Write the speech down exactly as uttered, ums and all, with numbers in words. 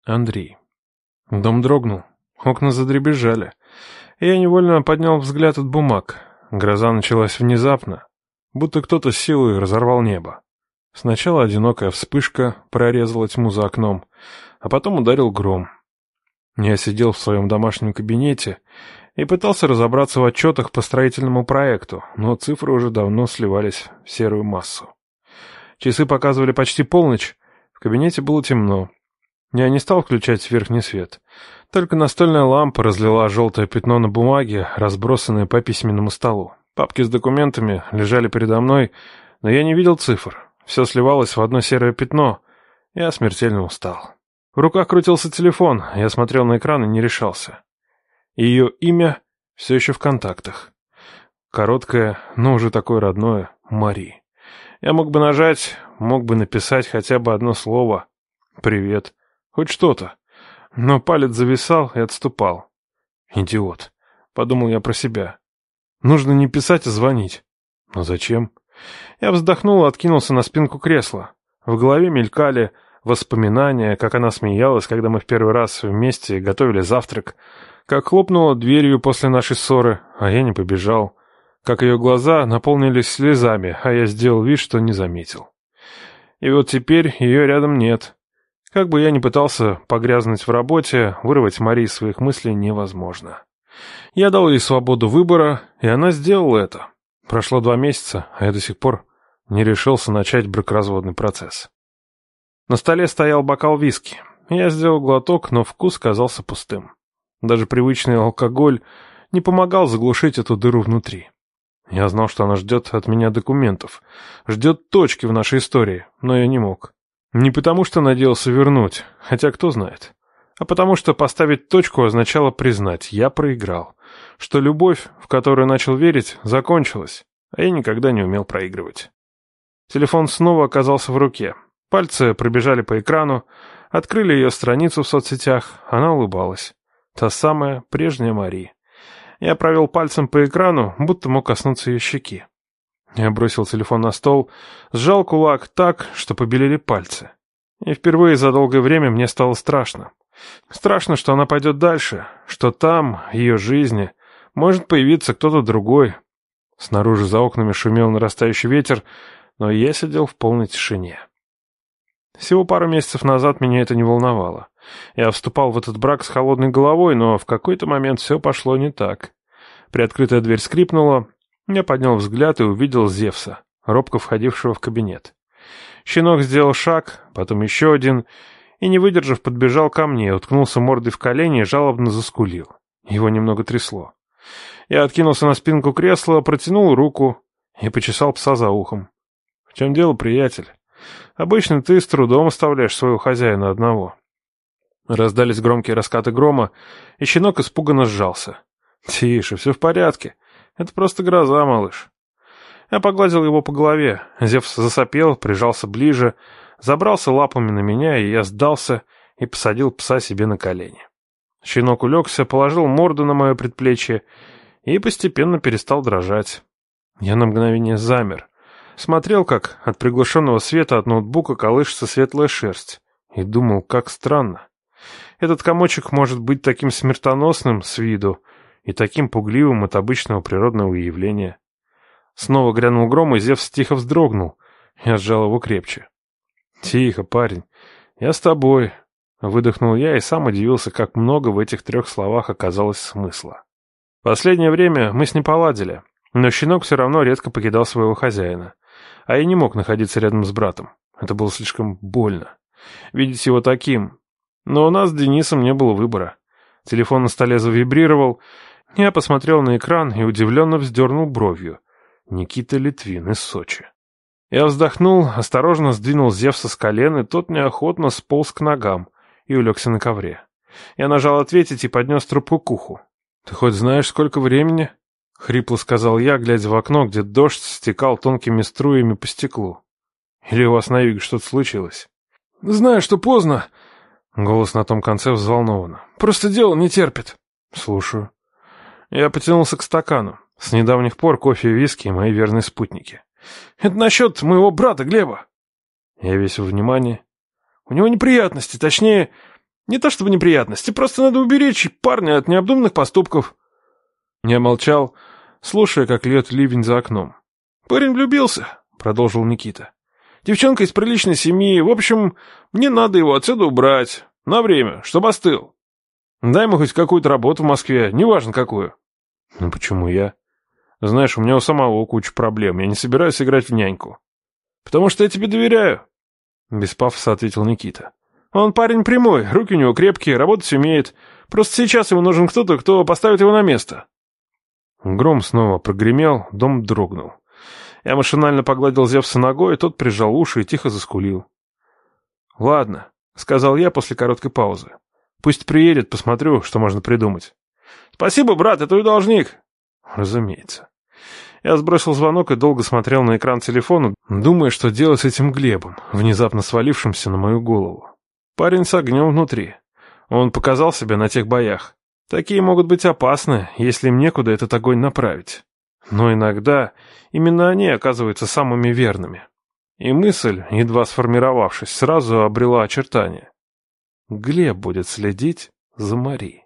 Андрей. Дом дрогнул, окна задребезжали. Я невольно поднял взгляд от бумаг. Гроза началась внезапно, будто кто-то с силой разорвал небо. Сначала одинокая вспышка прорезала тьму за окном, а потом ударил гром. Я сидел в своем домашнем кабинете и пытался разобраться в отчетах по строительному проекту, но цифры уже давно сливались в серую массу. Часы показывали почти полночь, в кабинете было темно. Я не стал включать верхний свет. Только настольная лампа разлила желтое пятно на бумаге, разбросанное по письменному столу. Папки с документами лежали передо мной, но я не видел цифр. Все сливалось в одно серое пятно. Я смертельно устал. В руках крутился телефон, я смотрел на экран и не решался. Ее имя все еще в контактах. Короткое, но уже такое родное — Мари. Я мог бы нажать, мог бы написать хотя бы одно слово «Привет». Хоть что-то. Но палец зависал и отступал. «Идиот», — подумал я про себя. «Нужно не писать, а звонить». Но зачем? Я вздохнул и откинулся на спинку кресла. В голове мелькали воспоминания, как она смеялась, когда мы в первый раз вместе готовили завтрак, как хлопнула дверью после нашей ссоры, а я не побежал, как ее глаза наполнились слезами, а я сделал вид, что не заметил. И вот теперь ее рядом нет. Как бы я ни пытался погрязнуть в работе, вырвать Мари из своих мыслей невозможно. Я дал ей свободу выбора, и она сделала это. Прошло два месяца, а я до сих пор не решился начать бракоразводный процесс. На столе стоял бокал виски. Я сделал глоток, но вкус казался пустым. Даже привычный алкоголь не помогал заглушить эту дыру внутри. Я знал, что она ждет от меня документов, ждет точки в нашей истории, но я не мог. Не потому, что надеялся вернуть, хотя кто знает, а потому что поставить точку означало признать: я проиграл, что любовь, в которую начал верить, закончилась, а я никогда не умел проигрывать. Телефон снова оказался в руке. Пальцы пробежали по экрану, открыли ее страницу в соцсетях, она улыбалась. Та самая прежняя Мари. Я провел пальцем по экрану, будто мог коснуться ее щеки. Я бросил телефон на стол, сжал кулак так, что побелели пальцы. И впервые за долгое время мне стало страшно. Страшно, что она пойдет дальше, что там, в ее жизни, может появиться кто-то другой. Снаружи за окнами шумел нарастающий ветер, но я сидел в полной тишине. Всего пару месяцев назад меня это не волновало. Я вступал в этот брак с холодной головой, но в какой-то момент все пошло не так. Приоткрытая дверь скрипнула. Я поднял взгляд и увидел Зевса, робко входившего в кабинет. Щенок сделал шаг, потом еще один, и, не выдержав, подбежал ко мне, уткнулся мордой в колени и жалобно заскулил. Его немного трясло. Я откинулся на спинку кресла, протянул руку и почесал пса за ухом. — В чем дело, приятель? Обычно ты с трудом оставляешь своего хозяина одного. Раздались громкие раскаты грома, и щенок испуганно сжался. — Тише, все в порядке. Это просто гроза, малыш. Я погладил его по голове. Зевс засопел, прижался ближе, забрался лапами на меня, и я сдался и посадил пса себе на колени. Щенок улегся, положил морду на мое предплечье и постепенно перестал дрожать. Я на мгновение замер. Смотрел, как от приглушенного света от ноутбука колышется светлая шерсть, и думал, как странно. Этот комочек может быть таким смертоносным с виду и таким пугливым от обычного природного явления. Снова грянул гром, и Зевс тихо вздрогнул. Я сжал его крепче. — Тихо, парень, я с тобой. Выдохнул я и сам удивился, как много в этих трех словах оказалось смысла. Последнее время мы с ним поладили, но щенок все равно редко покидал своего хозяина. А я не мог находиться рядом с братом. Это было слишком больно. Видеть его таким. Но у нас с Денисом не было выбора. Телефон на столе завибрировал. Я посмотрел на экран и удивленно вздернул бровью. Никита Литвин из Сочи. Я вздохнул, осторожно сдвинул Зевса с колен, и тот неохотно сполз к ногам и улегся на ковре. Я нажал ответить и поднес трубку к уху. — Ты хоть знаешь, сколько времени? — хрипло сказал я, глядя в окно, где дождь стекал тонкими струями по стеклу. — Или у вас на юге что-то случилось? — Знаю, что поздно. Голос на том конце взволнован. — Просто дело не терпит. — Слушаю. Я потянулся к стакану. С недавних пор кофе и виски — мои верные спутники. — Это насчет моего брата Глеба. Я весь во внимании. У него неприятности, точнее, Не то чтобы неприятности, просто надо уберечь парня от необдуманных поступков». Я молчал, слушая, как льет ливень за окном. «Парень влюбился», — продолжил Никита. «Девчонка из приличной семьи. В общем, мне надо его отсюда убрать. На время, чтобы остыл. Дай ему хоть какую-то работу в Москве, неважно какую». «Ну почему я? Знаешь, у меня у самого куча проблем. Я не собираюсь играть в няньку». «Потому что я тебе доверяю», — без пафоса ответил Никита. «Он парень прямой, руки у него крепкие, работать умеет. Просто сейчас ему нужен кто-то, кто поставит его на место». Гром снова прогремел, дом дрогнул. Я машинально погладил Зевса ногой, тот прижал уши и тихо заскулил. «Ладно», — сказал я после короткой паузы. «Пусть приедет, посмотрю, что можно придумать». «Спасибо, брат, я твой должник». «Разумеется». Я сбросил звонок и долго смотрел на экран телефона, думая, что делать с этим Глебом, внезапно свалившимся на мою голову. Парень с огнем внутри. Он показал себя на тех боях. Такие могут быть опасны, если им некуда этот огонь направить. Но иногда именно они оказываются самыми верными. И мысль, едва сформировавшись, сразу обрела очертания. Глеб будет следить за Мари.